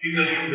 إن الحمد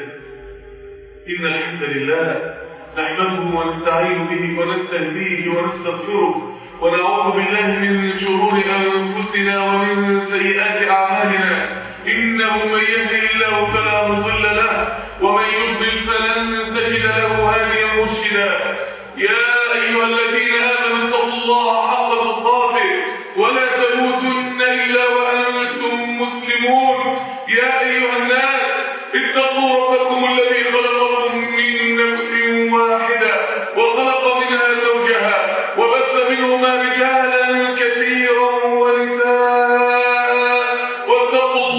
لله نحمده ونستعين به ونستهديه ونستغفره ونعوذ بالله من شرور أنفسنا ومن سيئات أعمالنا. إنه من يهده الله فلا مضل له ومن يضلل فلن تجد له هاديا مرشدا. يا أيها الذين آمنوا اتقوا الله حق تقاته ولا تموتن إلا وأنتم مسلمون. يا أيها الناس اتقوا ربكم الذي خلقكم من نفس واحدة وخلق منها زوجها وبث منهما رجالا كثيرا ونساء واتقوا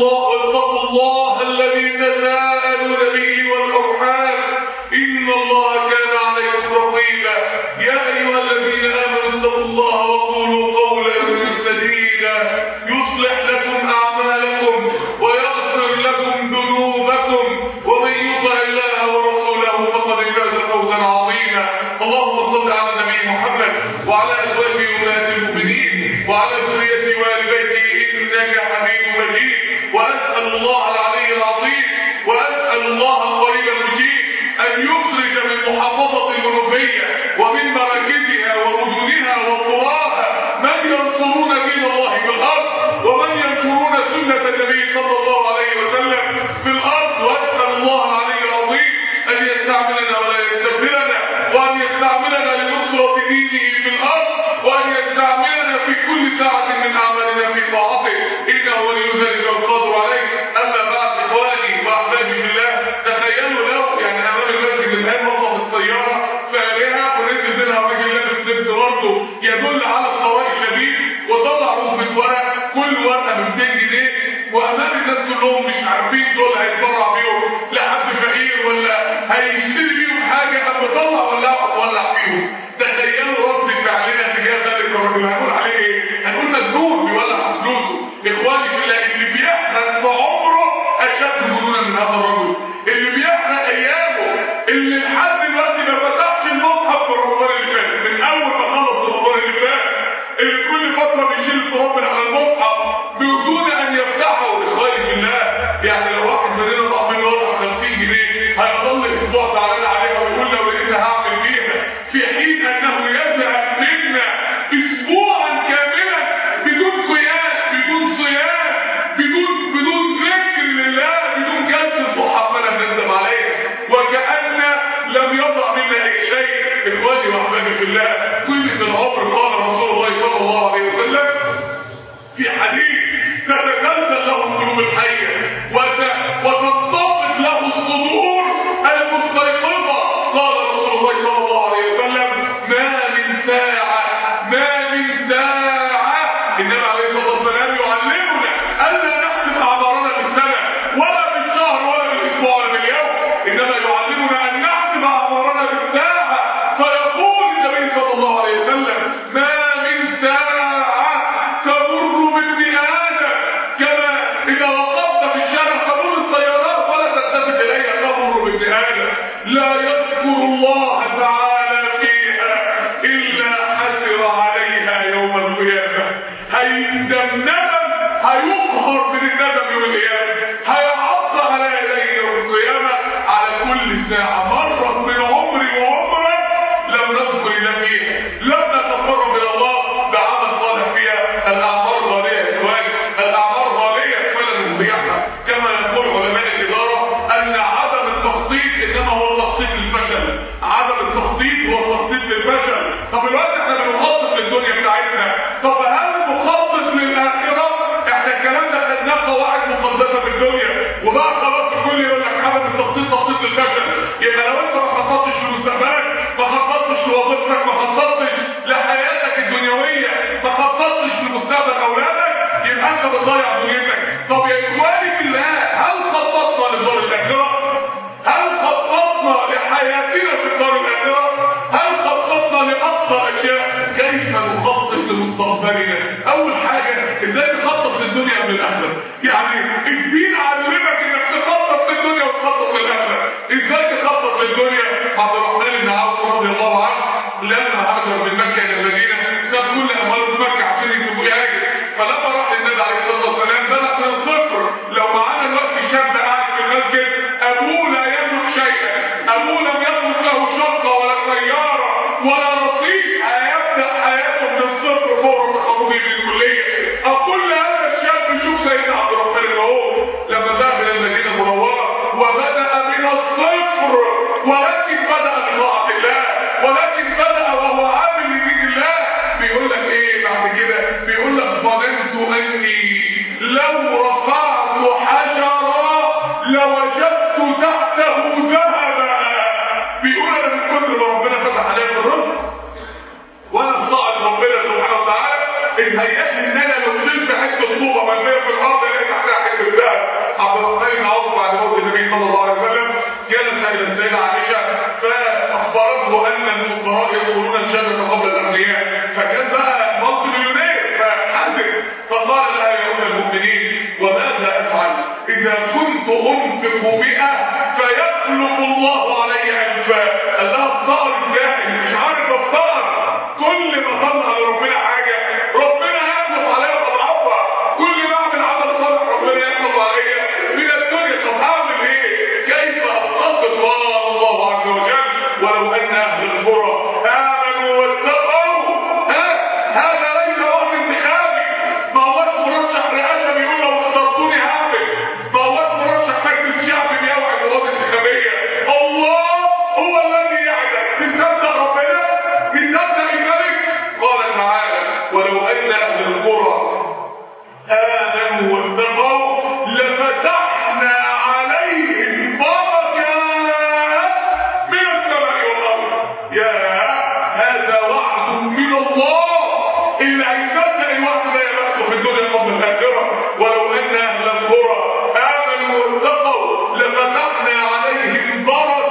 الله الذي تساءلون به والأرحام إن الله كان عليكم رقيبا. يا أيها الذين آمنوا اتقوا الله وقولوا قولا سديدا يصلح لكم أعمالكم ويغفر لكم ذنوبكم ومن يطع الله ورسوله فقد فاز فوزا عظيما. اللهم صل على النبي محمد وعلى أزواجه أمهات المؤمنين وعلى ذريته وآل بيته إنك حميد مجيد. وأسأل الله العلي العظيم وأسأل الله القريب المجيد أن يخرج من محافظة المنوفية ومن مراكزها ومدنها وقراها من ينصرون دين الله في الأرض ومن ينصرون سنة النبي صلى الله عليه وسلم في الأرض. وأسأل الله العلي العظيم أن يستعملنا ولا يستبدلنا وأن يستعملنا لنصرة دينه في الأرض وأن يستعملنا في كل ساعة من أعمالنا في طاعته إنه ولي ذلك والقادر عليه. أما بعد إخواني وأحبابي بالله، تخيلوا لو أمام المسجد الآن وقفت السيارة فارهة ونزل منها راجل لابس لبس برضه يدل على الطوارئ شديد وطلع رصبة ورق، كل ورقة ب 200 جنيه، وأمام الناس كلهم مش عارفين دول هيتبرع بيهم لحد فقير ولا هيشتري بيهم حاجة أم يطلع ولع فيهم. تخيلوا رد فعلنا تجاه ذلك الرجل، هنقول عليه إيه؟ هنقول مجنون بيولع فلوسه. إخواني في الله، اللي بيحرق في عمره أشد جنونا من هذا الرجل، اللي بيحرق أيامه، اللي لحد دلوقتي ما فتحش المصحف في رمضان اللي فات، من أول ما خلص رمضان اللي فات، اللي كل فترة بيشيل التراب من على المصحف بدون أن يفتحه. إخواني في الله، لو واحد مننا ضاع منه ورقة 50 جنيه هيظل أسبوع زعلان عليها ويقول لو لقيتها هعمل بيها، في حين أنه يذهب منا أسبوعا كاملا بدون قيام، بدون صيام، بدون ذكر لله، بدون جلسة ضحى فلا ندم عليها وكأن لم يضع منا أي شيء. إخواني وأحبابي في الله، قيمة العمر قال رسول الله صلى الله عليه وسلم في حديث: تتزلزل له القلوب الحية وتنتفض له الصدور المستيقظة. قال رسول الله صلى الله عليه وسلم: ما من ساعة النبي عليه الصلاة والسلام يعلمنا ألا نحسب أعمارنا بالسنة ولا بالشهر ولا بالأسبوع ولا باليوم، إنما يعلمنا أن نحسب أعمارنا بالساعة. فيقول النبي صلى الله عليه وسلم: ما من ساعة تمر بابن آدم كما إذا وقفت في الشارع تمر السيارات ولا تلتفت إليها، تمر بابن آدم لا يذكر الله تعالى فيها إلا حسر عليها يوم القيامة. هيندم ندم، هيقهر من الندم يوم القيامة، هيعض على يديه يوم القيامة على كل ساعة مرت من عمري وعمرك لم نذكر الله فيها، لم نتقرب إلى الله بعمل صالح فيها. الأعمار غالية يا إخواني، الأعمار غالية فلا نضيعها. كما يقول علماء الإدارة أن عدم التخطيط إنما هو التخطيط للفشل، عدم التخطيط هو التخطيط للفشل. طب الوقت احنا بنخطط للدنيا بتاعتنا، طب هل نخطط للآخرة؟ احنا الكلام ده خدناه قواعد مقدسة في الدنيا وبقى خلاص الكل يقول لك عدم التخطيط تخطيط للفشل. يبقى لو انت ما خططتش لمستقبلك، ما خططتش لوظيفتك، ما خططتش لحياتك الدنيوية، ما خططتش لمستقبل أولادك، يبقى انت بتضيع دنيتك. طب يا إخواني في الله، هل خططنا لدار الآخرة؟ هل خططنا لحياتنا في الدار الآخرة؟ هل خططنا لأكثر أشياء؟ كيف نخطط لمستقبلنا؟ أول حاجة، إزاي نخطط للدنيا قبل الآخرة؟ الدين علمك إنك تخطط للدنيا وتخطط للآخرة. إزاي تخطط للدنيا؟ عبد الرحمن بن عوف رضي الله عنه لما هاجر من مكة إلى المدينة ساب كل أمواله في مكة عشان يسيبوه يهاجر، فلما راح للنبي عليه الصلاة والسلام بدأ من الصفر. لو معانا الوقت شاب قاعد في المسجد ولا رصيد، هيبدا حياته من الصفر فوق تخرجه من الكليه. اقول لهذا الشاب شوف سيدنا عبد الرحمن اللي هو لما ذهب الى المدينه المنوره وبدا من الصفر، ولكن بدا بطاعه الله، ولكن بدا وهو عامل لدين الله. بيقول لك ايه بعد كده؟ بيقول لك ظننت اني لو رفعت حجرا لوجدت تحته ذهبا. بيقول انا من كتر ما ربنا فتح عليا في الرزق وانا استعد ربنا سبحانه وتعالى ان هيأني ان انا لو شلت حته طوبه مرميه في الارض الاقي تحتها حته ذهب. عبد الرحمن بن عوف بعد موت النبي صلى الله عليه وسلم جلس الى السيده عائشه فاخبرته ان الفقراء يدخلون الجنه قبل الاغنياء، فكان بقى ملك مليونير فحزن، فقال لها يا ام المؤمنين وماذا افعل اذا كنت انفق 100 فيخلف الله علي الفا؟ قال لها افتقر ازاي؟ مش عارف افتقر. كل ما طلع لربنا حاجه ربنا يخلف عليا اضعافها، كل ما اعمل عمل صالح ربنا يخلف عليا من الدنيا. طب اعمل ايه؟ كيف افتقر الله عز وجل؟ ولو ان اهل القرى امنوا واتقوا. هذا ليس وقت انتخابي، ما هوش مرشح رئاسه بيقول لو اخترتوني هعمل، ما هوش مرشح مجلس شعبي بيوعد بوقت انتخابيه. الله هو الذي يعلم. بيصدق ربنا؟ بيصدق الملك؟ قال تعالى ولو ان اهل القرى امنوا واتقوا لفتحنا عليهم بركات من السماء والارض. يا هذا وعد من الله، اللي هيصدق الوعد ده يبقى في الدنيا قبل الاخره. ولو ان اهل القرى امنوا واتقوا لفتحنا عليهم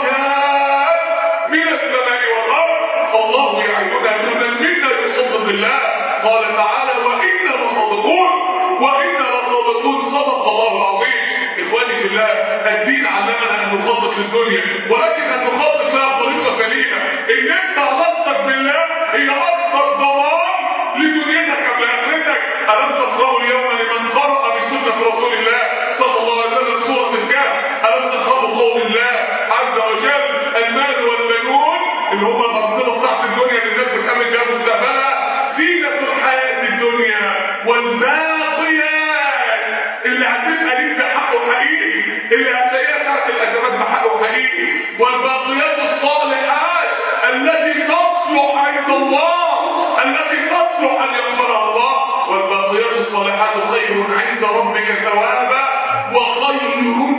بركات من السماء والارض. الله يعدنا منا بصدق الله. قال تعالى وانا لصادقون، وانا لصادقون. صدق الله العظيم. اخواني في الله، الدين علمنا ان نخطط للدنيا، ولكن ان نخطط لها بطريقه سليمه. ان انت علاقتك بالله هي اكثر ضمان لدنيتك قبل اخرتك. الم تقرأوا اليوم لمن قرأ بسنه رسول الله صلى الله عليه وسلم سوره الكهف؟ الم تقرأوا قول الله عز وجل المال والبنون اللي هم الارصده بتاعت الدنيا اللي الناس بتعمل بيها مستقبلها زينه الحياه الدنيا، والباقيات اللي هتبقى ليك بحقه حقيقي، اللي هتلاقيها تحت الازمات بحقه حقيقي، والباقيات الصالحات التي تصلح عند الله، التي تصلح ان يغفرها الله. والباقيات الصالحات خير عند ربك ثوابا وخير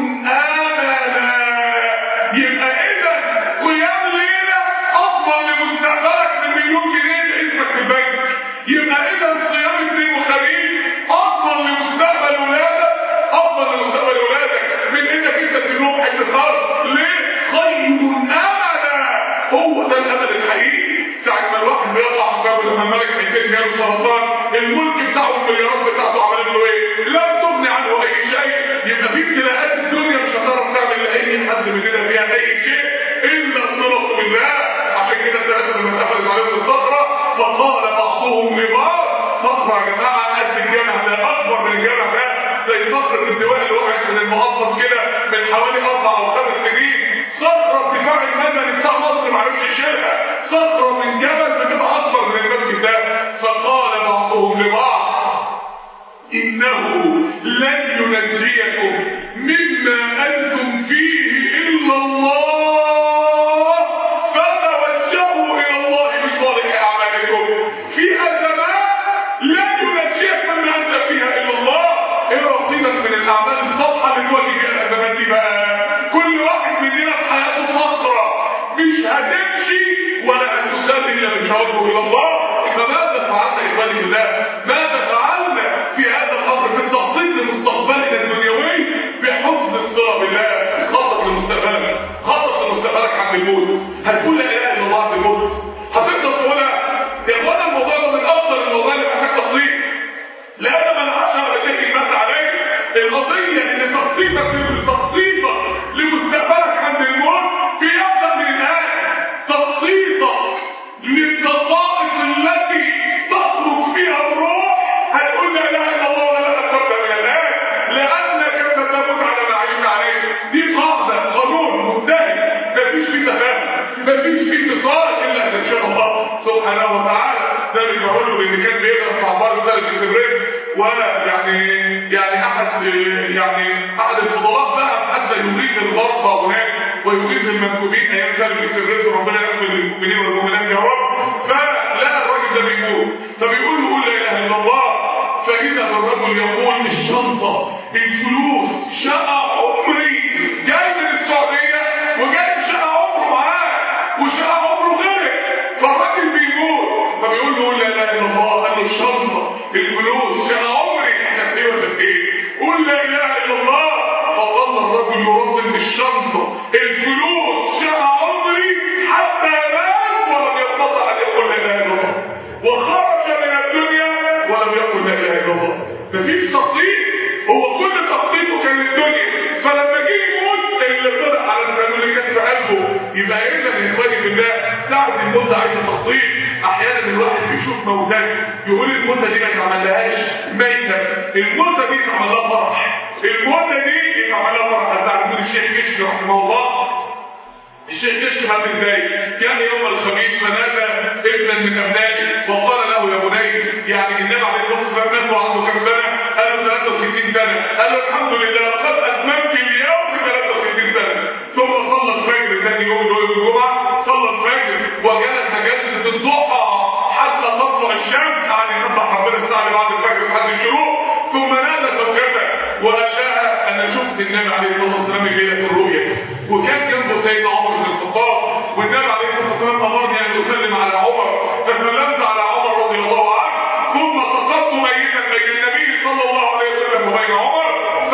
املا. يبقى اذا قيام ليله افضل لمستقبلك من مليون جنيه اسمك في البنك. يبقى اذا صيام اثنين وخميس افضل لمستقبل ولادك، افضل لمستقبل ولادك من انك انت تنوم حته الارض. ليه؟ خير املا. هو ده الامل الحقيقي. ساعه ما الواحد بيقع في باب لما الملك حسين جاله سرطان، الملك بتاعه المليارات بتاعته عملت له ايه؟ لم تغني عنه اي شيء. يبقى في ابتلاءات الدنيا مش هتعرف تعمل لاي حد مننا فيها اي شيء الا صله بالله. عشان كده الثلاثه لما اتقفلت عليهم الصخره فقال بعضهم لبعض، صخره يا جماعه قد الجامع ده، اكبر من الجامع ده، زي صخره الانتواء اللي وقعت من المقطم كده من حوالي 4 أو 5 سنين. صخره الدفاع المدني بتاع مصر ما عرفش يشيلها، صخره من جبل بتبقى اكبر من المسجد ده. فقال بعضهم لبعض انه لن ينجيكم مما انتم فيه الا الله، فتوجهوا الى الله بصالح اعمالكم. في ازمات لن ينجيك مما انت فيها الا الله. ايه رصيدك من الاعمال الصالحه اللي تواجه بيها الازمات دي بقى؟ كل واحد مننا في حياته صخره مش هتمشي ولا هتسال الا بتوجه الى الله. فماذا فعلنا اخواني بالله؟ ماذا فعلنا في هذا الامر في التخطيط لمستقبلنا الدنيوي بحسن الصله بالله؟ خطط لمستقبلك، خطط لمستقبلك عند الموت. هتقول لا اله الا الله عند الموت؟ هتقدر تقولها؟ يا اخوانا الموضوع ده من افضل المواضيع اللي محتاج تخطيط، لان من عاش على شيء مات عليه. القضيه ان تخطيطك لمستقبلك عند الموت بيبدا من الان. تخطيطك للدقائق التي تخرج فيها الروح هتقول لا اله الا الله ولا تقدر من الان، لانك ستموت على ما عشت عليه. دي قاعده، قانون منتهي، مفيش فيه تفاهم، مفيش فيه اتصال الا ان شاء الله. سبحانه وتعالى. ذلك الرجل اللي كان بيقرا في عباره ذلك سرين، ويعني احد الفضلاء بقى حتى يغيث الغربى هناك ويغيث المنكوبين ايام ذلك سرين، ربنا يغفر للمؤمنين والمؤمنات يا رب. فلقى الراجل ده بيقول، فبيقول له قول لا اله الا الله. فاذا الرجل يقول الشنطه، الفلوس، شقه عمري، جاي من السعوديه وجاي شقه عمره معاه وشقه عمره غير. فالراجل بيقول، فبيقول له قول لا اله الا الله. قال له الشنطه، الفلوس، شقه عمري، احنا في ايه ولا في ايه؟ قول لا اله الا الله. فظل الرجل يرد بالشنطه، الفلوس، شقه عمري، حتى مات ولم يستطع ان يقول لا اله الا الله، وخرج من الدنيا ولم يقل لا اله الا الله. مفيش تخطيط، هو كل تخطيطه كان للدنيا، فلما جه يموت اللي طلع على الزمن اللي كان في قلبه. يبقى اذا اخواني بالله ساعه الموت عايزه تخطيط. احيانا الواحد بيشوف موتات يقول الموتة دي ما يتعملهاش ميتة، الموتة دي يتعمل لها فرح، الموتة دي يتعمل لها فرح. تعرفون الشيخ كشك رحمه الله، الشيخ كشك مات ازاي؟ كان يوم الخميس فنادى ابنا من ابنائه وقال له يا بني، يعني النبي عليه الصلاه والسلام مات وعنده كم سنه؟ قال له 63 سنه. قال له الحمد لله قد اتممت اليوم 63 سنه. ثم صلى الفجر ثاني يوم اللي هو يوم الجمعه، صلى الفجر وجلس جلسه الضحى حتى تطلع الشمس، يعني يصبح ربنا تعالى بعد الفجر لحد الشروق. ثم نادى زوجته وقال لها انا شفت النبي عليه الصلاه والسلام الليله في الرؤيا، وكان جنبه سيدنا عمر بن الخطاب، والنبي عليه الصلاه والسلام امرني ان اسلم على عمر، فسلمت على عمر رضي الله عنه. ثم سقطت ميتا بين النبي صلى الله عليه وسلم وبين عمر،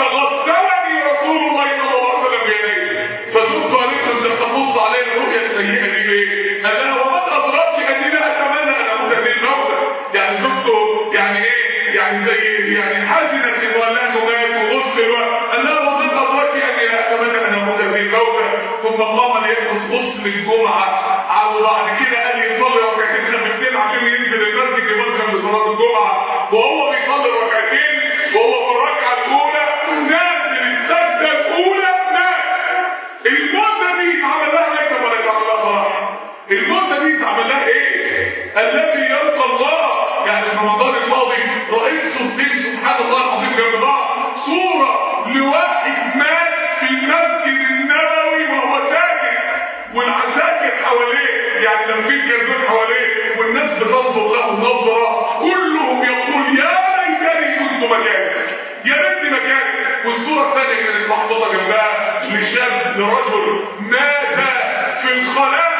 فغسلني رسول الله صلى الله عليه وسلم بيديه. فزرت عليه انت تقص علي الرؤيا السيئه دي ليه؟ قال لها ومن ادراك اني لا اتمنى ان اموت في الموت. يعني زوجته يعني ايه؟ يعني زي يعني حزنت ان ولاته مات وغسل. قال لها ومن ادراك اني لا اتمنى ان اموت في الموت. ثم قام ليأخذ غسل الجمعه، وبعد كده قال يصلي ركعتين خفيفتين عشان ينزل المسجد يبكر لصلاه الجمعه. وهو بيصلي ركعتين وهو في الركعه الاولى نازل السجده الاولى نازل. المده دي يتعمل لها ميتة ولا يتعمل لها فرح؟ المده دي يتعمل لها ايه؟ الذي يلقى الله. يعني في رمضان الماضي رايت صورتين سبحان الله العظيم جنب بعض، صوره لواحد مات في المسجد النبوي وهو ساجد والعساكر حواليه، يعني لافين كذاب حواليه، والناس بتنظر له نظره كلهم يقول يا ليتني كنت مكانك، يا ريتني مكانك. والصوره الثانيه كانت محطوطه جنبها لشاب لرجل مات في الخلاء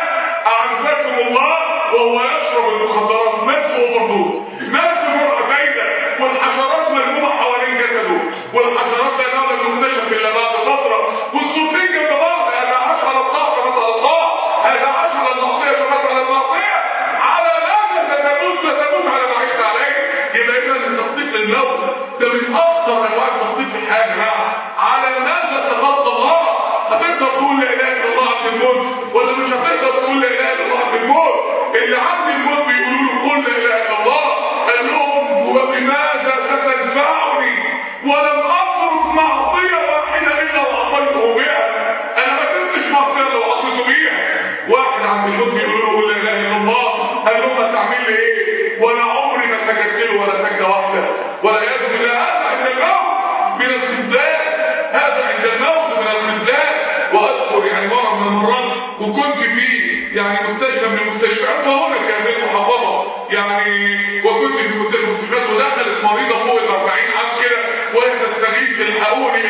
اعزكم الله وهو يشرب المخدرات، مات في اوفردوز، مات في مرة باينه، والحشرات ملمومه حوالين جسده، والحشرات لا تكتشف الا بعد فتره. والصورتين جنب بعض، هذا عاش على الله فمات على الله، هذا عاش على المعصيه فمات على المعصيه. على ماذا ستموت على ما عشت عليه. يبقى اذا التخطيط للموت ده من اخطر انواع التخطيط في الحياه يا جماعه. على ماذا تخطط الله؟ هتقدر تقول لا اله الا الله عند الموت ولا مش هتقدر تقول لا اله الا الله عند الموت؟ اللي عند الموت بيقولوا له قل لا اله الا الله، قال لهم وبماذا ستنفعني ولم اترك معصيه واحده الا وعصيته بها. انا ما كنتش معصيه لو عصيته بيها. واحد عند الموت بيقولوا له قل لا اله الا الله، قال لهم هتعمل لي ايه؟ وانا عمري ما سجدت له ولا سجده واحده. والعياذ بالله هذا عند الموت من الخذلان، هذا عند الموت من الخذلان. واذكر يعني مره من المرات وكنت في يعني مستشفى من المستشفيات وهنا كانت المحافظه يعني، وكنت في مستشفى من المستشفيات ودخلت مريضه فوق ال 40 عام كده وهي تستغيث الحقوني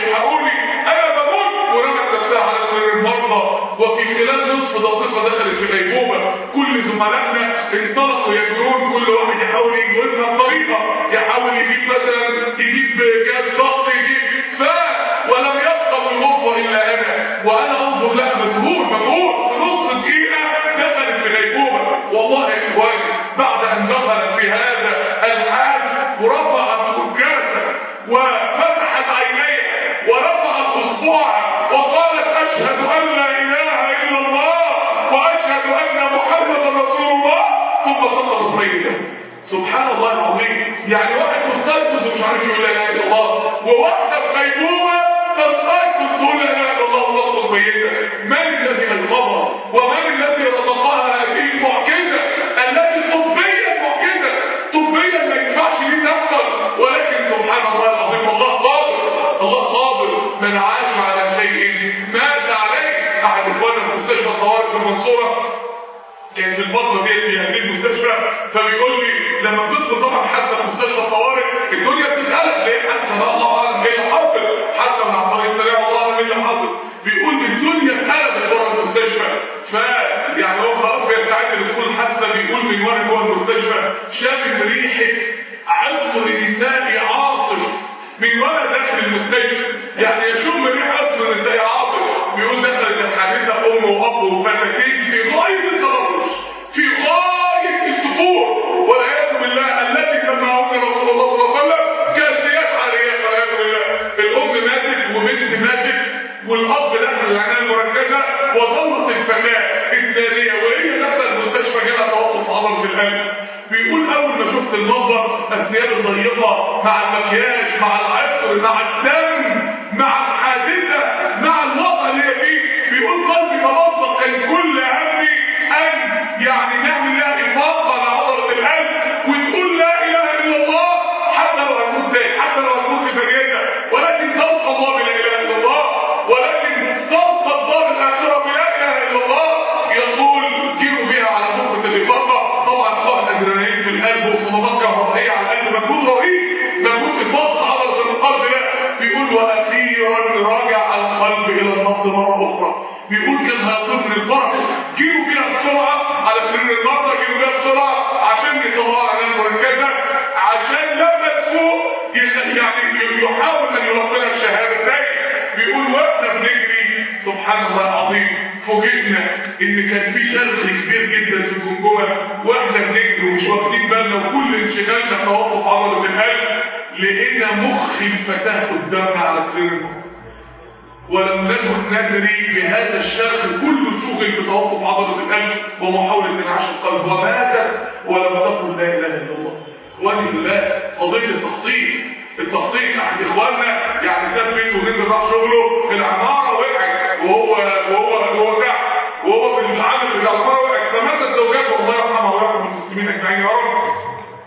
انا بموت، ورمت نفسها على سرير المرضى. وفي خلال نصف دقيقه دخلت في غيبوبه. كل زملائنا انطلقوا يجرون، كل واحد يحاول يجيب لها بطريقه، يحاول يجيب مثلا يجيب جهاز ضغط يجيب ولم يبقى في الغرفه الا انا، وانا انظر لها مذهول مجهول. في نص دقيقه دخلت في غيبوبه. والله يا اخواني بعد ان دخلت في هذا الحال ورفعت كاسه وفتحت عينيها ورفعت اصبعها وقالت اشهد ان لا اله الا الله واشهد ان محمدا رسول الله، ثم سقطت ميتا. سبحان الله العظيم. يعني واحد مستيقظ ومش عارف يقول لا اله الا الله، وواحده في غيبوبه تستيقظ تقول لا اله الا الله وتسقط ميتا. من الذي ايقظها ومن الذي رزقها هذه المعجزه التي المنصوره كان في الفتره دي في هذه المستشفى، فبيقول لي لما بتدخل طبعا حتى في مستشفى الطوارئ الدنيا بتتقلب، ليه؟ حتى الله اعلم ايه اللي حصل، حتى من على الطريق السريع الله اعلم ايه اللي حصل. بيقول الدنيا اتقلبت بره المستشفى، فيعني هو خلاص بيستعد لدخول الحادثه. بيقول من وانا جوه المستشفى شامم ريحه عطر نسائي عاصف من وانا داخل المستشفى، يعني يشم ريحه عطر نسائي عاصف. بيقول دخلت الحادثه ام واب وفتاتين في غايه التضرر، في غايه السفور والعياذ بالله. الذي سمعه رسول الله صلى الله عليه وسلم كالسياف عليها والعياذ بالله. الام ماتت وبنت ماتت والاب دخل العنايه المركزه، وظلت الفتاه الثانيه وهي داخله المستشفى جالها توقف عضله القلب. بيقول اول ما شفت المنظر الثياب الضيقه مع المكياج مع العطر مع الدم مع الحادثه مع الوضع اللي هي فيه، بيقول قلبي تمزق. كان كل همي ان يعني نعمل لها افاقه على عضله القلب وتقول لا اله الا الله حتى لو هتموت تاني، حتى لو هتموت في ثانيتها، ولكن تلقى الله بلا اله الا الله، ولكن تلقى الدار الاخره بلا اله الا الله. يقول جيروا بها على نقطه الافاقه، طبعا حقن ادرينالين في القلب وصدمات كهربائيه على القلب، مجهود رهيب، مجهود افاقه عضله القلب ده. بيقول واخيرا رجع القلب الى النبض مره اخرى. بيقول كان هيطير من الفرح. جيروا بيها بسرعه على سرير المرضى، جيروا بيها بسرعه عشان يطلعوا على المركزه، عشان لما تفوق يعني يحاول ان يلقنها الشهاده تاني. بيقول واحنا بنجري سبحان الله العظيم فوجئنا ان كان في شرخ كبير جدا في الجمجمه، واحنا بنجري ومش واخدين بالنا وكل انشغالنا توقف عضله القلب، لقينا مخ الفتاه قدامنا على سرير ولم نكن ندري بهذا الشرخ كله شغل بتوقف عضله القلب ومحاوله انعاش القلب، وماتت ولم تقل لا اله الا الله. ولله قضيه التخطيط احد اخواننا يعني ساب بيته ونزل راح شغله، العماره وقعت وهو تحت وهو في العمل بتاع العماره وقعت، فماتت زوجاته الله يرحمها ويرحم المسلمين اجمعين يا رب.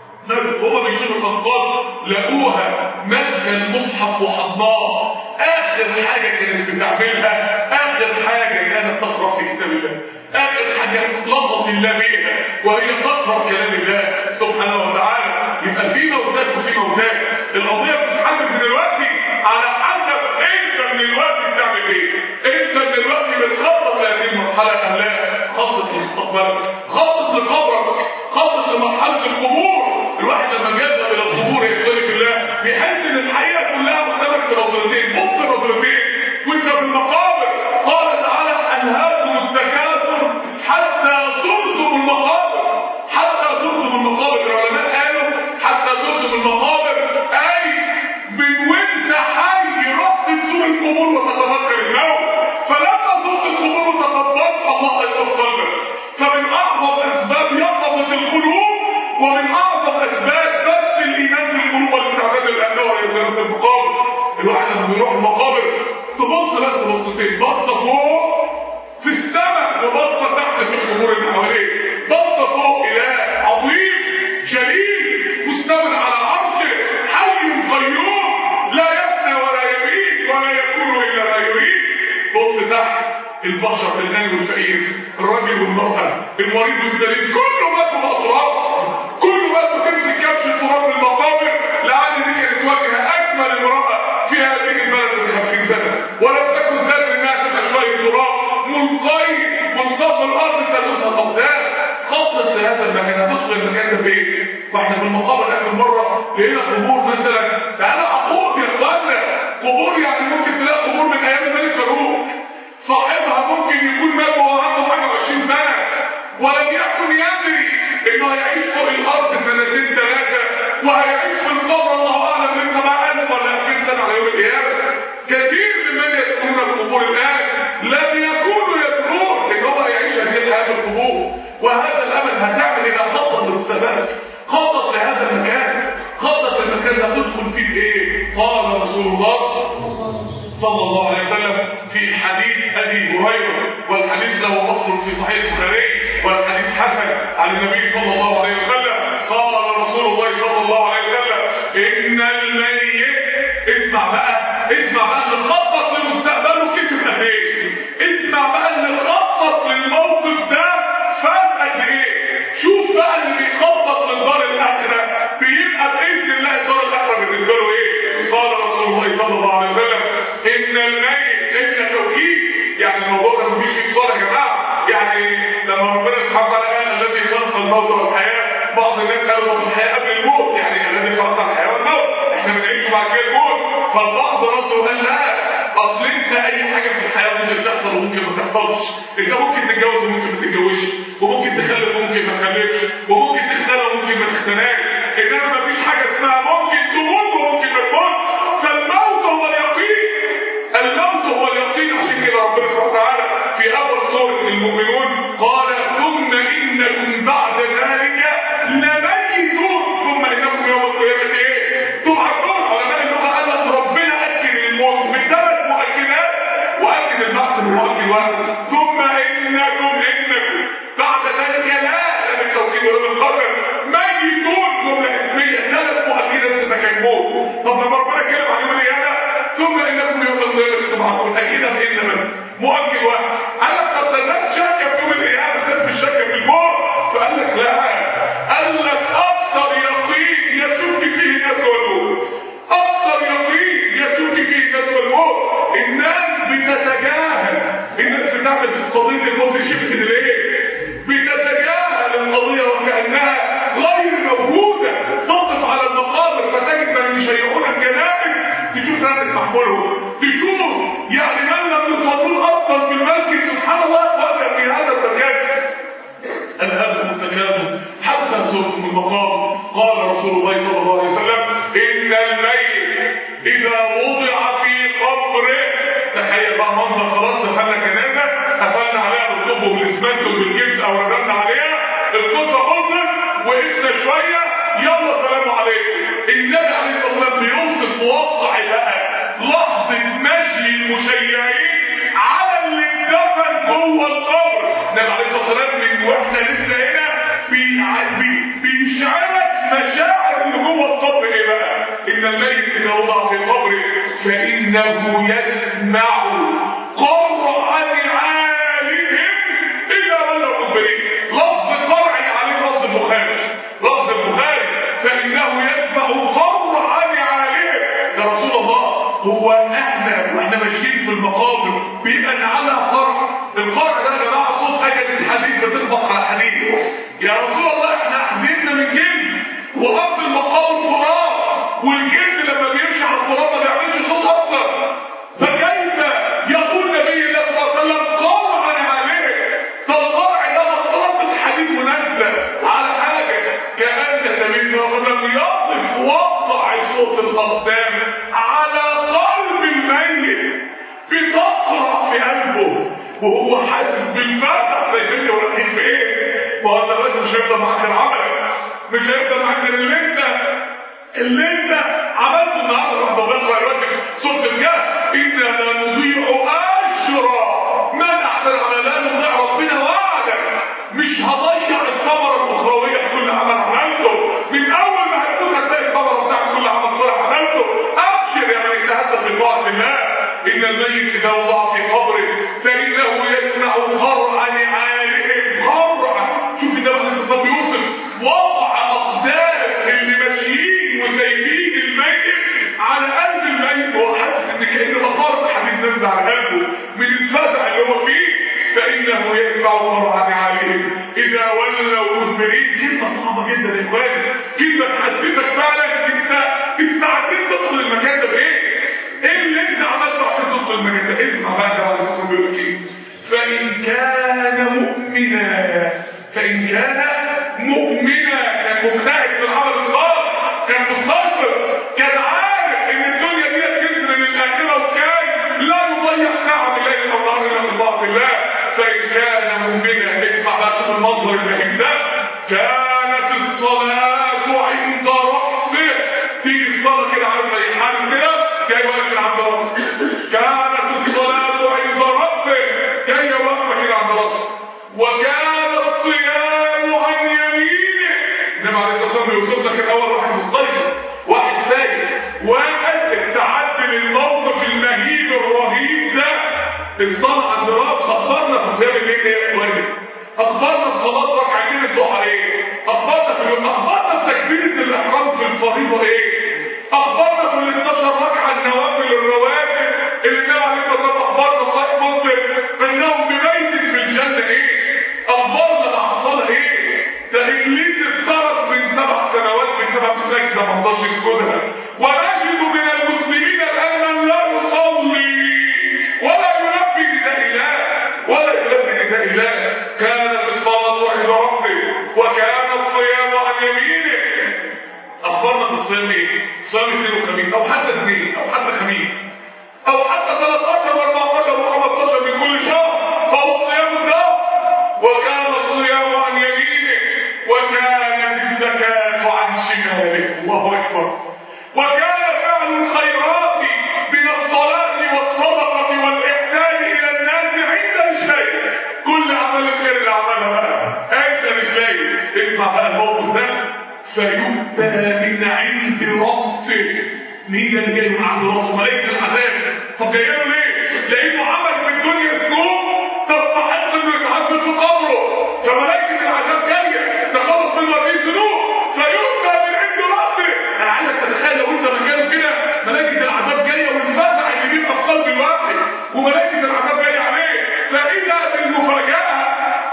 هو بيشيل الاطفال لقوها ماسكه المصحف وحضناه. اخر حاجه كانت بتعملها، اخر حاجه كانت تقرا في كتاب الله، اخر حاجه تلظظ الله بيها وهي تقرا كلام الله سبحانه وتعالى. يبقى في موتات وفي موتات. القضيه بتتحدد دلوقتي على حسب انت من الوقت بتعمل ايه. انت من الوقت بتخطط لهذه المرحله ام لا؟ خطط لمستقبلك، خطط لقبرك، خطط لمرحله القبور. الواحد لما بيذهب الى القبور يقترب بالله بيحس ان الحقيقه كلها قدامك في نظرتين، بص نظرتين وانت في المقابر. قال تعالى انهاكم التكاثر حتى زرتم المقابر، حتى زرتم المقابر. العلماء قالوا حتى زرتم المقابر اي من وانت حي رحت تزور القبور وتتذكر الموت، فلما زرت القبور وتخططت الله يصف قلبك. فمن اعظم اسباب يقظه القلوب ومن اعظم اسباب بث الايمان في القلوب والاستعداد للاخره وهي زياره المقابر. الواحد لما بيروح المقابر تبص بس بصتين، بصه فوق في السماء وبصه تحت في القبور اللي حواليه. بصه فوق اله عظيم جليل مستمر على عرشه حي قيوم لا يفنى ولا يبيد ولا يكون الا ما يريد. بص تحت البشر الغني والفقير، الراجل والمرأة، المريض والسليم، كله ماتوا بقى تراب، كله ماتوا. تمسك كبش التراب المقابر. لعل دي كانت واجهه اجمل امراه في هذه البلد من 50 سنه، ولم تكن تدري انها تبقى شويه تراب ملقي منصب الارض تلوثها اقدام. خطط لهذا المكان، هتدخل المكان ده فين؟ واحنا في المقابر اخر مره لقينا قبور مثلا، انا اقول يا اخوانا قبور يعني ممكن تلاقي قبور من ايام الملك فاروق، صاحبها ممكن يكون مات وهو عنده حاجه 20 سنه ولم يكن يدري انه هيعيش فوق الارض سنتين ثلاثه وهيعيش في القبر الله اعلم لسه بقى 1000 ولا 2000 سنه على يوم القيامه. كثير ممن يسكنون في القبور الان لم يكونوا يدرون ان هو هيعيش هذه الحياه في القبور. وهذا الامل هتعمل الى خطط لمستقبلك، خطط لهذا المكان، خطط المكان ده تدخل فيه بايه؟ قال رسول الله صلى الله عليه وسلم في حديث ابي هريره، والحديث له اصل في صحيح البخاري والحديث حسن عن النبي صلى الله عليه وسلم. قال رسول الله صلى الله عليه وسلم ان الميت، اسمع بقى نخطط لمستقبله كيف قد ايه، اسمع بقى نخطط للموقف الاطفال يا جماعه. يعني لما ربنا سبحانه وتعالى قال الذي خلق الموت والحياه، بعض الناس قالوا الحياه قبل الموت، يعني الذي خلق الحياه والموت احنا بنعيش بعد كده الموت. فالبعض رده قال لا، اصل انت اي حاجه في الحياه ممكن تحصل وممكن ما تحصلش. انت ممكن تتجوز وممكن ما تتجوزش، وممكن تخلف وممكن ما تخلفش، وممكن تختنى وممكن ما تختناش. انما ما فيش حاجه اسمها ممكن تموت وممكن ما تموتش. فالموت هو اليقين، الموت هو اليقين. عشان كده ربنا سبحانه وتعالى في اول سوره المؤمنون قال ثم انكم بعد ذلك لميتون ثم انكم يوم القيامه ايه؟ تبعثون. علماء اللغه قال لك ربنا اكد الموت بثلاث مؤكدات واكد البعث بمؤكد واحد. ثم انكم بعد ذلك لا بالتوكيد ولا بالقدر ميتون، جمله اسميه ثلاث مؤكدات تتكلمون. طب لما ربنا اتكلم عن يوم القيامه ثم انكم يوم القيامه تبعثون، اكيدها بان بس مؤكد واحد. قال لك طب ده الناس شاكه في يوم القيامه، الناس مش شاكه في الموت. فقال لك لا، قال لك اكثر يقين يشك فيه الناس والموت، اكثر يقين يشك فيه الناس والموت. الناس بتتجاهل، الناس بتعمل قضيه الموت شفت ليه؟ بتتجاهل القضيه وكانها غير موجوده. تقف على المقابر فتجد من يشيعون الجنائز، تشوف ناس محمولهم، تشوف يعني من لم يصلون اصلا في المسجد. سبحان الله وقع في هذا المكان. الهدف المتكامل حتى زرتم المقام. قال رسول الله صلى الله عليه وسلم ان الميت اذا وضع في قبره، تخيل بقى منظر خلاص دخلنا جنازه قفلنا عليها بالطوب بالاسمنت وبالجبس او ردمنا عليها، القصه خلصت وقفنا شويه يلا سلام عليكم. النبي عليه الصلاه والسلام بيوصف واقع بقى لحظه مشي المشيعين على اللي اتدفن جوه القبر. النبي عليه الصلاه والسلام من واحنا لسه هنا بيشعرك مشاعر اللي جوه القبر ايه بقى؟ ان الميت اذا وضع في قبره فانه يسمع قرع نعالهم اذا ولوا مدبرين. لفظ قرع عليه لفظ البخاري، لفظ البخاري فانه يسمع قرع نعالهم. يا رسول الله هو احنا واحنا ماشيين في المقابر بيبقى على قرع؟ القرع ده يا جماعه صوت حاجه الحديد بتخبط على حديد. يا رسول الله احنا حديدنا من جلد وقف المقابر تراب، والجلد لما بيمشي على التراب ما بيعملش صوت اصلا. فكيف يقول النبي صلى الله عليه وسلم قرع عليه؟ فالقرع ده مطرف الحديد منزل على حاجه كأن النبي صلى الله عليه وسلم يقف وقع صوت الاقدام على قلب الميت، بتقرع في قلبه وهو حاسس بالفتح زي ما انت رايحين في ايه؟ وهذا الراجل مش هيفضل معاك العمل، مش هيفضل معاك اللي انت عملته النهارده. لما بقرا الراجل سوره الكهف انا لا نضيع اجر من احسن عملا، لا نضيع ربنا وعدك مش هضيع الثمره الاخرويه في كل عمل عملته. من اول ما هتموت هتلاقي الثمره بتاعت كل عمل صالح عملته. ابشر يعني اجتهدت في طاعه الله. ان الميت اذا وضع في قبره فانه يسمع قرع نعالهم. قرع، شوف النبي عليه الصلاه والسلام بيوصف وضع اقدام اللي ماشيين وسايبين الميت على قلب الميت، وهو حاسس ان كان مطار حديد نزل على قلبه من الفزع اللي هو فيه. فانه يسمع قرع نعالهم اذا ولوا مدبرين. كلمه صعبه جدا يا اخواني، كلمه تحسسك فعلا انت استعدت تدخل المكان ده بايه؟ ايه اللي انت عملته عشان تدخل المكان ده؟ اسمع بقى ده على اساس بيقول ايه؟ فان كان مؤمنا، فان كان مؤمنا كان مجتهد في العمل الصالح، كان مستغفر، كان عارف ان الدنيا دي جسر للاخره، وكان لا يضيع ساعه من ليل او نهار الا في طاعه الله. فان كان مؤمنا، اسمع بقى شوف المنظر البهيم ده. كانت الصلاه عند راسه، تيجي الصلاه كده عارف زي الحال كده جاي واقف كده عند راسه. كانت الصلاه عند راسه جايه واقفه كده عند راسه. وكان الصيام عن يمينه. النبي عليه الصلاه والسلام بيوصف لك الاول واحد مستيقظ، واحد فايق، واحد استعد للموقف المهيب الرهيب ده. الصلاه عند راسه. اخبرنا في صيام الليل ايه يا اخواني؟ اخبرنا الصلاه ركعتين الضحى ايه؟ اخبرنا في تكبيره الاحرام في الفريضه ايه؟ اخبرنا في ال 12 ركعه النوافل الرواتب اللي النبي عليه الصلاه والسلام اخبرنا صحيح مسلم انهم ببيت في يعرفش يسكنها. ونجد من المسلمين الان من لا يصلي ولا يلبي نداء الله كانت الصلاه عند ربه وكان الصيام عن يمينه. اخبرنا بالصيام ايه؟ صيام اثنين وخميس او حتى اثنين او حتى خميس او حتى 13 و14 و15 من كل شهر، فهو الصيام ده. وكان الصيام عن يمينه وكانت الزكاه عن شماله. الله اكبر. وكان فعل الخيرات من الصلاه والصدقه والاحسان الى الناس عند رجليه. كل اعمال الخير اللي عملها بقى عند رجليه. اسمع بقى الموقف ده. فيؤتى من عند راسه. مين اللي جاي من عند راسه؟ ملائكه العذاب. طب جاي له ليه؟ لانه عمل في الدنيا ذنوب تستحق انه يتعذب في قبره، فملائكه العذاب جايه تخلص من هذه الذنوب. فيؤتى من عند راسه. انا عايزك تتخيل لو انت مكانه كده، ملائكه العذاب جايه والفزع اللي بيبقى في قلب الواحد وملائكه العذاب جايه عليه. فاذا بالمفاجاه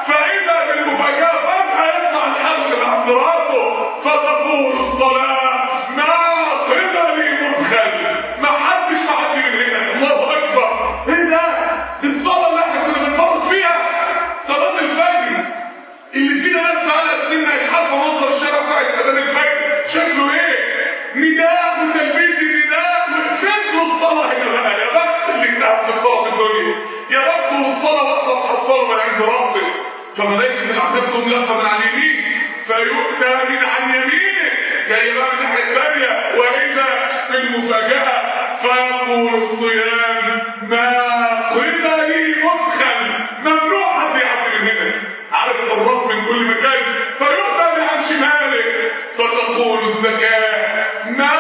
فجاه يطلع الحبل من عند راسه فتقول الصلاه ما قبلي مدخل. ما حدش معدي من هنا. الله اكبر. ايه ده؟ الصلاه اللي احنا كنا بنفرط فيها صلاه الفجر اللي فينا ناس بقالها سنين مش عارفه منظر الشارع بتاعت اذان الفجر شكله ايه؟ نداء وتلبيه النداء وفكر الصلاه هنا بقى. يا بخت اللي انتهت في الصلاه في الدنيا، يا بخت والصلاه واقفه تحصله من عند راسه. فملائكه العذاب تقوم لفه من على اليمين فيؤتى من عن يمينه جاي بقى من الناحيه الثانيه. واذا بالمفاجاه فيقول الصيام ما قبلي مدخل. ممنوع حد يعدي من هنا. عارف الراس من كل مكان. فيؤتى من عن شماله فتقول الزكاه ما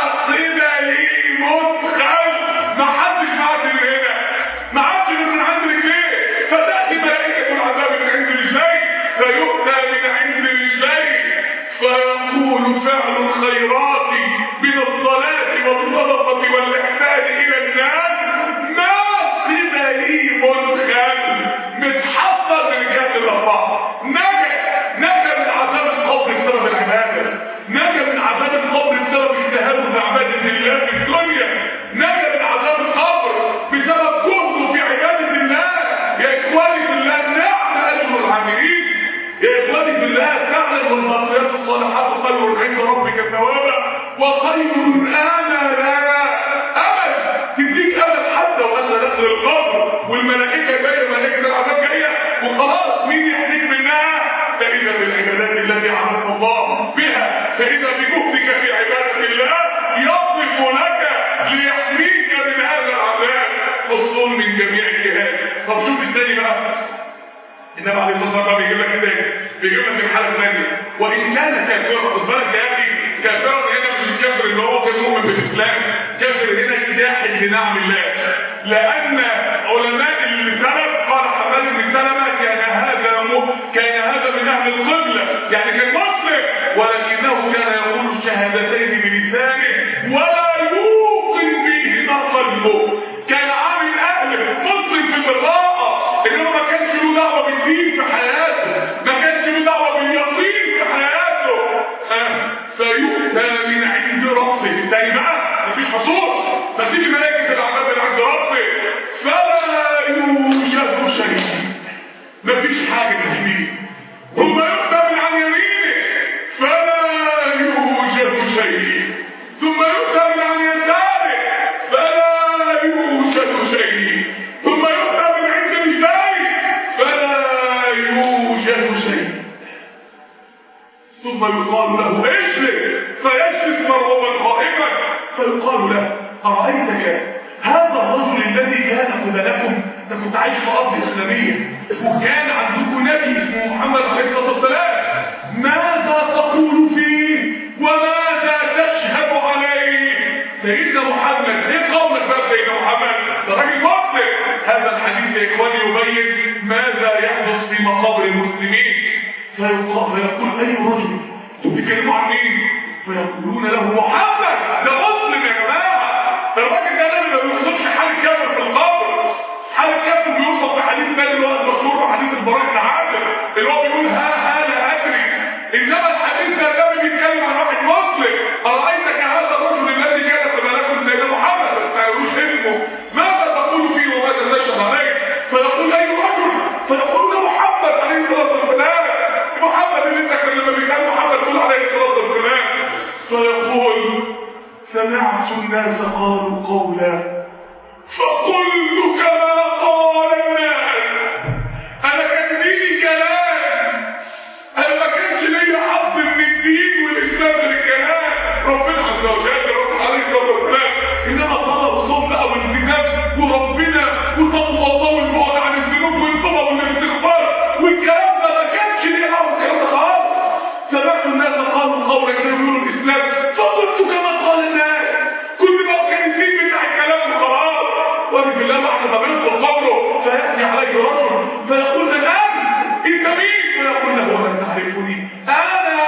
قبلي مدخل. ما حدش معدي من هنا، ما عادش من عند رجليه. فتاتي ملائكه العذاب من عند رجليه فيؤتى من عند رجليه فيقول فعل الخيرات من الصلاه والصدقه والاحسان الى الناس ما قبلي مدخل. متحصل من الجهات الاربعه. نجا من عذاب القبر بسبب العباده، نجا من عذاب القبر بسبب اجتهاده في عباده الله في الدنيا، نجا من عذاب القبر بسبب جهده في عباده الله. يا اخواني في الله نعم اجر العاملين. يا اخواني في الله فعلا والباقيات الصالحات خير عند ربك ثوابا وخير املا. امل تديك امل حتى وانت داخل القبر والملائكه جايه، ملائكه العذاب جايه وخلاص مين يحميك منها؟ فاذا بالعبادات التي عملت الله بها، فاذا بجهدك في عباده الله يصف لك ليحميك من هذا العذاب فصول من جميع الجهات. طب شوف الثاني بقى. النبي عليه الصلاه والسلام بيجيب لك الثاني، بيجيب لك الحاله الثانيه. وان كان كافرا، خد بالك يا اخي، كافرا هنا مش الكافر اللي هو كان مؤمن بالاسلام، كافر هنا جاحد لنعم الله. لان علماء السلف قال حماد بن سلمه كان هذا من اهل القبله، يعني كان مسلم ولكنه كان يقول الشهادتين بلسانه ولا يوقن بهما قلبه. كان عامل اهله مسلم في البطاقه، انما ما كانش له دعوه بالدين في حياته، ما كانش له دعوه باليقين في حياته. فيؤتى من عند ربه. تاني بقى مفيش حصول، فتيجي ملائكه العذاب من عند ربه فلا يوجد شيء، مفيش حاجه تحميه. ثم يؤتى من عن يمينه فلا يوجد شيء. ثم يؤتى من عن يساره فلا يوجد شيء. ثم يؤتى من عند رجليه فلا يوجد شيء. ثم يقال له اجلس فيجلس مرغوبا خائفا فيقال له ارايتك هذا الرجل الذي كان قبلكم؟ انت كنت عايش في ارض اسلاميه وكان عندكم نبي اسمه محمد عليه الصلاه والسلام، ماذا تقول فيه وماذا تشهد عليه؟ سيدنا محمد ايه قولك بقى سيدنا محمد؟ ده راجل مسلم. هذا الحديث يا اخواني يبين ماذا يحدث في مقابر المسلمين. فيقول اي رجل؟ انتم بتتكلموا عن مين؟ فيقولون له محمد. ده مسلم يا جماعه. الراجل ده ما بيوصفش حال كافر في القبر، حال كافر بيوصف في حديث ثاني اللي هو المشهور حديث البراء بن عازب اللي هو بيقول ها لا ادري. انما الحديث ده بيتكلم عن واحد مسلم. ارايتك سمعت الناس قالوا قولا فقلت كما قال الناس. انا كان لي كلام، انا ما كانش لي حظ من الدين والاسلام للكلام. ربنا عز وجل رب عليه الصلاه والسلام انما صلاه وصوم او التزام وربنا وتقوى الله والبعد عن الذنوب والتوبه والاستغفار والكلام ده ما كانش لي حظ. الكلام ده خالص. سمعت الناس قالوا قولا كانوا يقولوا الاسلام فقلت كما قال الناس. كل ما كان الدين بتاع الكلام وخلاص. وفي الله بعد ما بيدخل قبره فياتي عليه رجل فيقول له انت مين؟ فيقول له ومن تعرفني؟ انا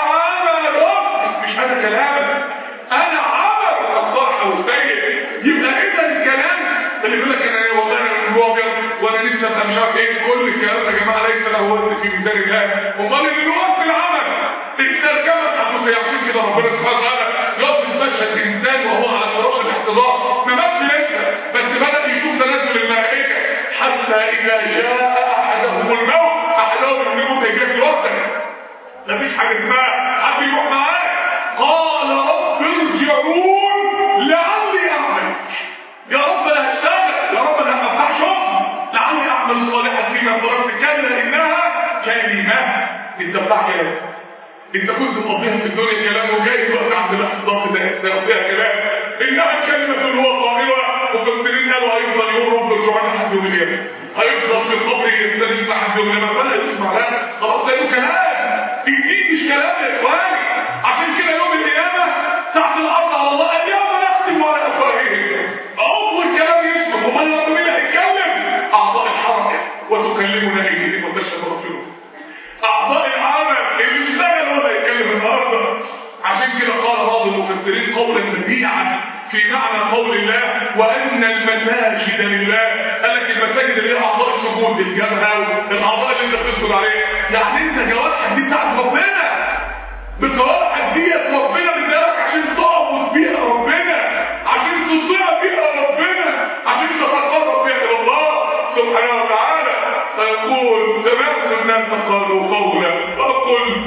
عملك، مش انا كلامك، انا عملك الصالح والسيء. يبقى اذا الكلام اللي يقول لك انا والله انا من جوه ابيض وانا لسه ابقى مش عارف ايه، كل الكلام ده يا جماعه ليس له وزن في ميزان الله. امال اللي له وزن العمل الترجمه بتاعته. عشان كده ربنا سبحانه وتعالى يقف مشهد انسان وهو على فراش الاحتضار، ما ماتش لسه بس بدا يشوف تنزل الملائكه حتى اذا جاء احدهم الموت، احدهم الموت هيجي لوحدك، مفيش حاجه اسمها حد يروح معاه. قال رب ارجعون لعلي اعمل. يا رب انا هشتغل، يا رب انا هفتح شغل لعلي اعمل صالحا فيما تركت كلا انها كلمه. انت بتاع كلام، انت كنت مقضيها في الدنيا كلام وجاي دلوقتي عند الاحتضار ده فيها كلام. انها كلمه هو قائلها. مفسرين قالوا هيفضل يقول رب ارجعون لحد يوم القيامه، هيفضل في القبر يستنى لحد يوم القيامه، فلا يسمع لها. خلاص ده كلام. الدين مش كلام يا اخواني. عشان كده يوم القيامه ساعه الارض على الله اليوم نختم على افواههم. اول كلام يسمع. امال لما مين هيتكلم؟ اعضاء الحركه وتكلمنا ايديهم وتشهد ارجلهم. اعضاء العمل اللي اشتغل ولا يتكلم النهارده. عشان كده قال بعض المفسرين قولا بديعا في معنى قول الله وان المساجد لله. قال لك المساجد اللي هي اعضاء السجود، الجبهه الاعضاء اللي انت بتسجد عليها. يعني انت جوارحك دي بتاعت ربنا، بجوارحك ديت ربنا بدالك عشان تعبد بيها ربنا، عشان تطيع بيها ربنا، عشان تتقرب بيها الى الله سبحانه وتعالى. فيقول سمعت الناس قالوا قولا فقلت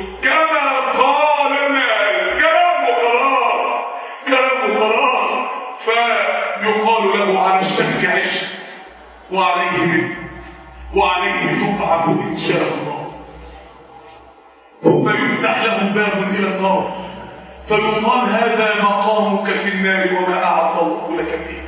كما قال الناس. كلامه خلاص، كلامه خلاص. فيقال له على الشك عشت وعليه مت وعليه تبعث ان شاء الله. ثم يفتح له باب الى النار فيقال هذا مقامك في النار وما اعطى الله لك فيه.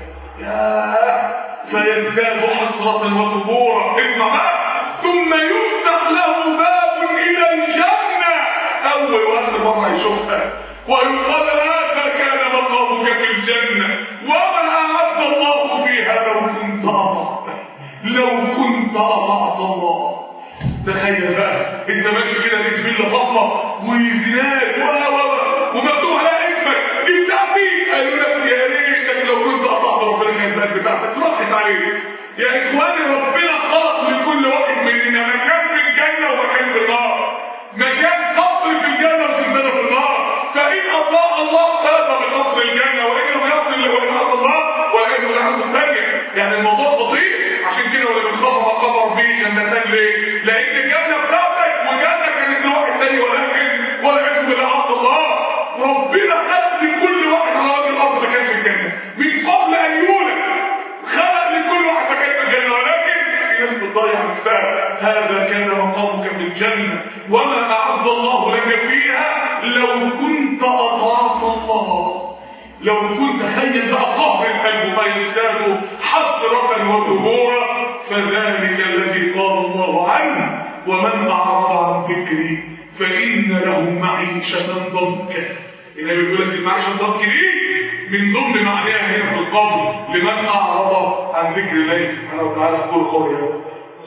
فيزداد حسرة وثبورا. اسمع بقى. ثم يفتح له باب الى الجنة اول واخر مرة يشوفها ويقال هذا كان مقامك في الجنة وما اعد الله فيها لو كنت اطعت، لو كنت اطعت الله. تخيل بقى انت ماشي كده ليك فيلا فاطمه وزناد ومكتوب عليها اسمك جبتها فيه. قالوا لك يا ريتك لو كنت قطعت ربنا كانت الباب بتاعتك راحت عليك. يا اخواني ربنا خلق لكل واحد مننا مكان في الجنه ومكان في النار، مكان قصر في الجنه وزنزانه في النار. فان اطاع الله فاز بقصر الجنه وان لم يصل وان اطاع الله والعياذ بالله عنده الثانيه. يعني الموضوع خطير. عشان كده ولا بنخاف ما قبر بيه جنتان ليه؟ لان الجنه بتاعتك وجنه كانت لواحد تاني ولكن والعياذ بالله عصى الله. ربنا خلق لكل واحد على وجه الارض مكان في الجنه من قبل ان يولد. خلق لكل واحد مكان في الجنه ولكن في ناس بتضيع نفسها. هذا كان مقامك في الجنه وما اعد الله لك فيها لو كنت اطعت الله. لو كنت تخيل بقى قهر القلب فيزداد حسرة وثبورا. فذلك الذي قال الله عنه ومن اعرض عن ذكري فان له معيشة ضنكا. النبي بيقول لك المعيشة الضنكا دي من ضمن معناها هنا في القبر لمن اعرض عن ذكر الله سبحانه وتعالى. قول قولي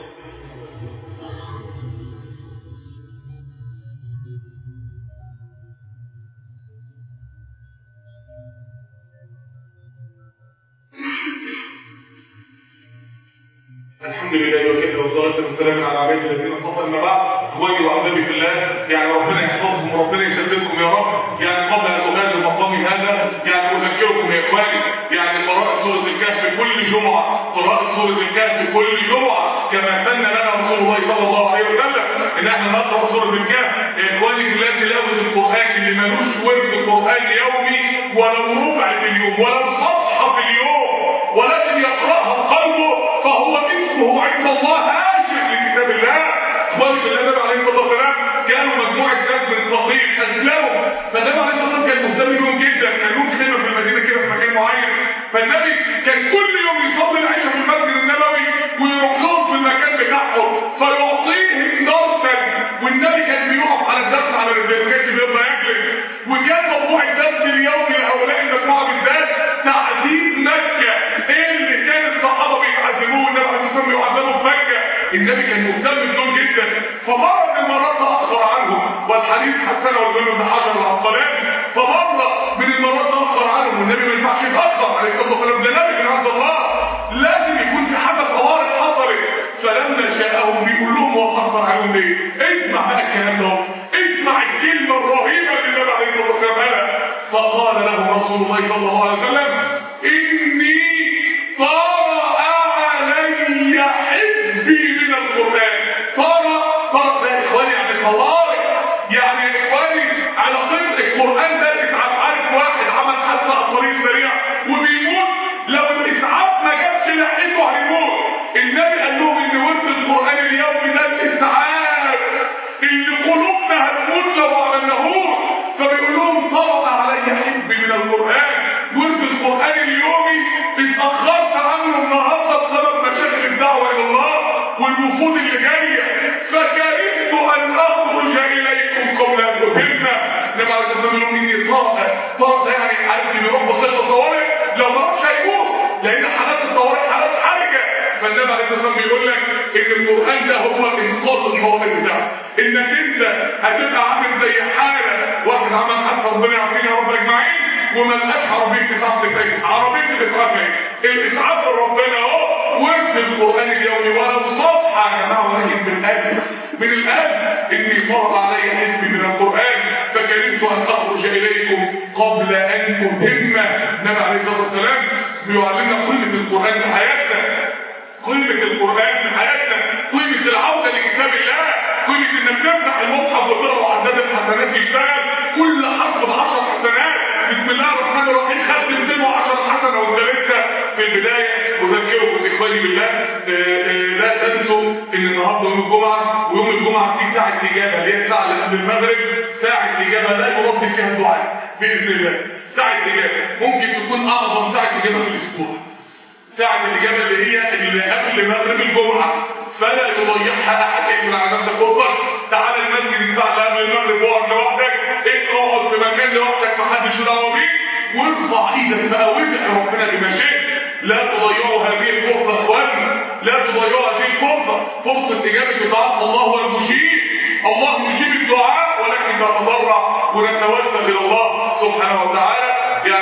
الحمد لله وكفى والصلاه والسلام على عباده الذين اصطفى. اما بعد اخواني واحبابي في الله، يعني ربنا يحفظكم وربنا يسددكم يا رب. يعني قبل ان اغادر مقامي هذا يعني اذكركم يا اخواني يعني قراءه سوره الكهف كل جمعه، قراءه سوره الكهف كل جمعه كما سن لنا رسول الله صلى الله عليه وسلم ان احنا نقرا سوره الكهف. يا اخواني في الله تلاوه القران اللي ملوش ورد قران يومي ولو ربع في اليوم ولو صفحة في اليوم ولكن يقرأها قلبه فهو اسمه عند الله هاجر لكتاب الله. اخواني بالله، النبي عليه الصلاة والسلام كانوا مجموعة ناس من ثقيف أسلموا، فالنبي عليه الصلاة والسلام كان مهتم بيهم جدا، كان له خيمة في المدينة كده في مكان معين، فالنبي كان كل يوم يصلي العشاء في المسجد النبوي ويروح لهم في المكان بتاعهم فيعطيهم درسا، والنبي كان بيقف على الدرس على رجليه، ما كانش بيرضى يجلس، وكان موضوع الدرس اليومي لهؤلاء المجموعة بالذات تعذيب مكة. ايه اللي كان الصحابة بيعذبوه والنبي عليه الصلاة والسلام يعذبوا في مكة؟ النبي كان مهتم بهم جدا، فمرة من المرات تأخر عنهم، والحديث حسنه وابن ابن حجر العسقلاني، فمرة من المرات تأخر عنهم، والنبي ما ينفعش يتأخر عليه الصلاة والسلام، ده نبي من عند الله، لازم يكون في حاجة طوارئ حصلت. فلما شاءهم بيقول لهم هو اتأخر عنهم ليه؟ اسمع بقى الكلام ده، اسمع الكلمة الرهيبة اللي النبي عليه الصلاة والسلام قالها. فقال له رسول الله صلى الله عليه وسلم: إني طرأ علي حزبي من القرآن. طرأ ده يا إخواني يعني طوارئ، يعني يا إخواني على طريق القرآن ده إسعاف. عارف واحد عمل حادثة على الطريق سريع وبيموت، لو الإسعاف ما جابش لحقته هيموت. النبي قال لهم إن ورد القرآن اليومي ده الإسعاف اللي قلوبنا هتموت لو ما عملناهوش. فبيقول لهم: طرأ علي حزبي من القرآن. ورد القرآن اليومي اتأخرت عنه النهارده بسبب مشاكل الدعوة إلى الله والوفود اللي جاية، فكرهت أن أخرج إليكم قبل أن أهمنا. إنما على الإسلام يقول إني طرأ ده يعني عارف إن يروح مستشفى الطوارئ لو ما راحش هيموت، لأن حالات الطوارئ حالات حرجة. فالنبي عليه الصلاة والسلام بيقول لك إن القرآن ده هو إنقاذ الطوارئ بتاعك، إنك أنت هتبقى عامل زي حالة واحد عمل حادثة ربنا يعافينا يا رب أجمعين وما لقاش عربية 99 عربية الإسعاف. الإسعاف ربنا أهو ورد القرآن اليومي ولو صفحة يا جماعة، ولكن من القلب إني طرأ علي حزبي من القرآن فكرهت أن أخرج إليكم قبل أن أهم. النبي عليه الصلاة والسلام بيعلمنا قيمة القرآن في حياتنا، قيمة القرآن في حياتنا، قيمة العودة لكتاب الله، قيمة إنك تفتح المصحف وتقرأ عداد الحسنات يشتغل، كل حرف ب10 حسنات. بسم الله الرحمن الرحيم خدت 210 حسنة وانت لسه في البداية. أذكركم إخواني بالله لا تنسوا إن النهارده يوم الجمعة، ويوم الجمعة في ساعة إجابة اللي هي الساعة اللي قبل المغرب، ساعة إجابة لا يرد فيها الدعاء بإذن الله. ساعة إجابة ممكن تكون أعظم ساعة إجابة في الأسبوع، ساعة الإجابة اللي هي اللي قبل مغرب الجمعة، فلا يضيعها أحد. اقفل على نفسك وقت، تعال المسجد الساعة اللي قبل المغرب واقعد لوحدك، اقعد في مكان لوحدك محدش دعوة بيك، وارفع ايدك بقى وادعي ربنا بما شئت. لا تضيعوا هذه الفرصة اخواننا، لا تضيعوا هذه الفرصة، فرصة إجابة دعاء الله هو المجيب. الله يجيب الدعاء، ولكن نتضرع ونتوسل إلى الله سبحانه وتعالى.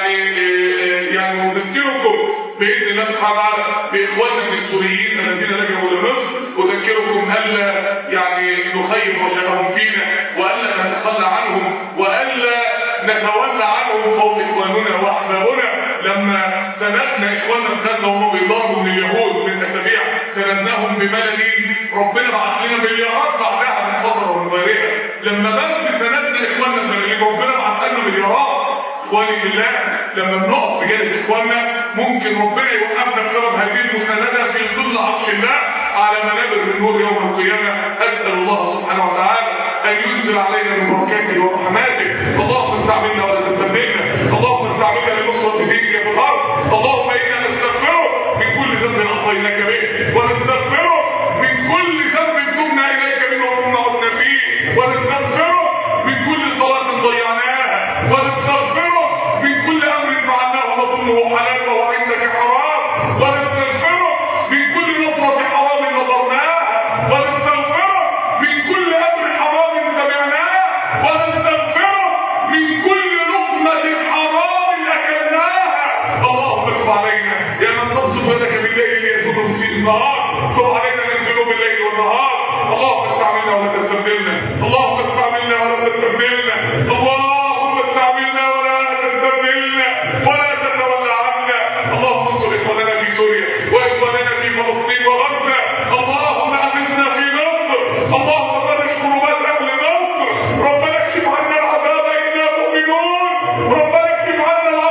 يعني نذكركم بإذن الله سبحانه وتعالى بإخواننا السوريين الذين لجأوا لمصر، أذكركم ألا يعني نخيب رجاءهم فينا، وألا نتخلى عنهم، وألا نتولى عنهم فوق إخواننا وأحبابنا. لما سندنا إخواننا في غزة وهم بيضربوا من اليهود من أسابيع، سندناهم بملايين، ربنا بعت لنا مليارات بعدها من فترة ومن غيرها. لما بس سندنا إخواننا بملايين ربنا بعت لنا مليارات. إخواني في الله، لما بنقف بجانب إخواننا ممكن ربنا يوقفنا بسبب هذه المساندة في ظل عرش الله على منابر النور يوم القيامة. أسأل الله سبحانه وتعالى أن ينزل علينا من بركاته ورحماته. اللهم استعملنا ولا تستبدلنا، اللهم استعملنا لنصرة دينك في الأرض. اللهم إنا نستغفرك من كل ذنب عصيناك به، ونستغفرك من كل ذنب تبنا إليك منه وكنا عدنا فيه، ونستغفرك من كل صلاة ضيعناها، ونستغفرك من كل أمر فعلناه نظنه حلال وهو عندك حرام، ونستغفرك من كل نصرة حرام نظرناها، ونستغفرك من كل أمر حرام سمعناه، ونستغفرك من كل لقمة حرام أكلناها. اللهم تب علينا يا من تبسط يدك بالليل ليكون مسيء النهار، تب علينا من ذنوب الليل والنهار. اللهم استعملنا ولا تستبدلنا، اللهم استعملنا ولا تستبدلنا، اللهم استعملنا ولا تستبدلنا ولا تتولى عنا. اللهم انصر إخواننا في سوريا وإخواننا في فلسطين وغزة. اللهم أمنا في مصر، اللهم فرج كربات أهل مصر. ربنا اكشف عنا العذاب إنا مؤمنون، ربنا اكشف عنا العذاب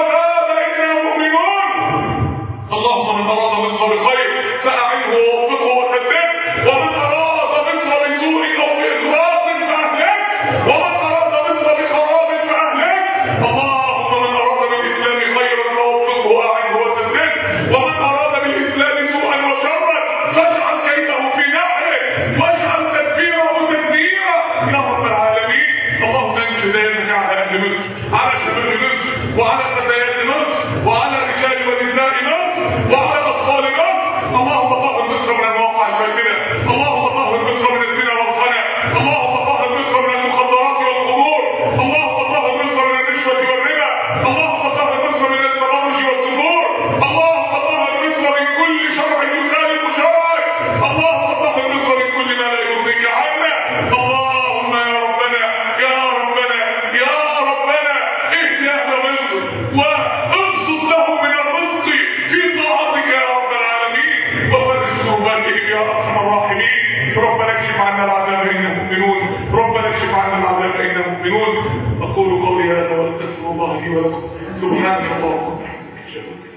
مصر، على شباب مصر، وعلى فتيات مصر، وعلى رجال ونساء مصر، وعلى اطفال مصر. اللهم طهر مصر من المواقع الفاسده، اللهم طهر مصر من الزنا والخنا، اللهم طهر مصر من المخدرات والخمور، اللهم طهر مصر من الرشوه والربا، اللهم طهر مصر من التبرج والسفور، اللهم طهر مصر من كل شرع يخالف شرعك، اللهم طهر مصر من كل ما لا يرضيك عنا. اللهم يا ربنا يا ربنا يا ربنا اهد اهل مصر وابسط لهم من الرزق في طاعتك يا رب العالمين، وفرج كرباتهم يا ارحم الراحمين. ربنا اكشف عنا العذاب انهم مؤمنون، ربنا اكشف عنا العذاب انهم مؤمنون. اقول قولي هذا واستغفر الله لي ولكم. سبحانك اللهم وبحمدك.